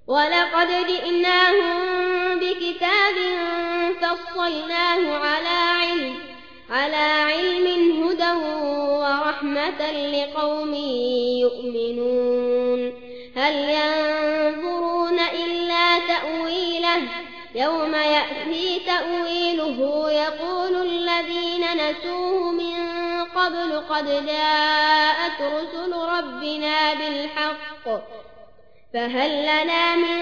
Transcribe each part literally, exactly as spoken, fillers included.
ولقد جئناهم بكتاب فصلناه على علم على علم هدى ورحمة لقوم يؤمنون هل ينظرون إلا تأويله يوم يأتي تأويله يقول الذين نسوه من قبل قد جاءت رسل ربنا بالحق فهل لنا من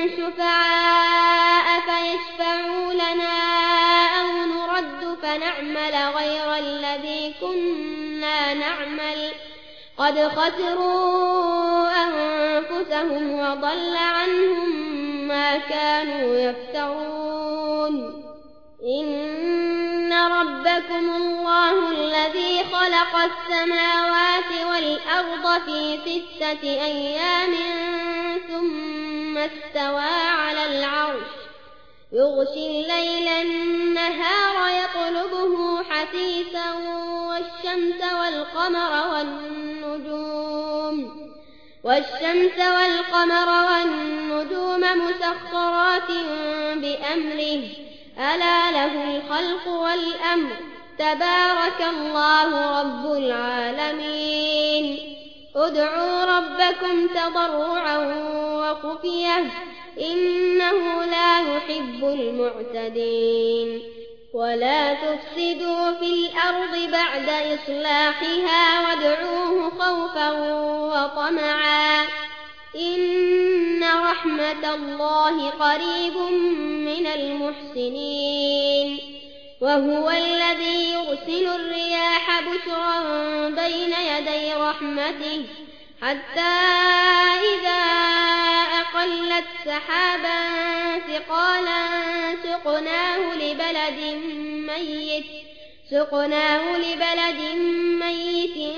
شفعاء فيشفعوا لنا أو نرد فنعمل غير الذي كنا نعمل قد خسروا أنفسهم وضل عنهم ما كانوا يفترون إن ربكم الله الذي خلق السماوات والأرض في ستة أيام ثم استوى على العرش يغشي الليل النهار يطلبه حثيثا والشمس والقمر والنجوم والشمس والقمر والنجوم مسخرات بأمره ألا له الخلق والأمر تبارك الله رب العالمين ادعوا ربكم تضرعا وخفية إنه لا يحب المعتدين ولا تفسدوا في الأرض بعد إصلاحها وادعوه خوفا وطمعا إن رحمة الله قريب من المحسنين وهو الذي يرسل الرياح بشرا بين يدي رحمته حتى إذا أقلت سحابا ثقالا سقناه لبلد ميت سقناه لبلد ميت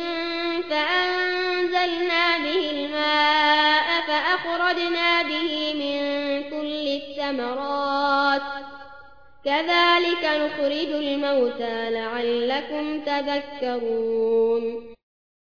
فأنزلنا به الماء فأخرجنا به من كل الثمرات كذلك نخرج الموتى لعلكم تذكرون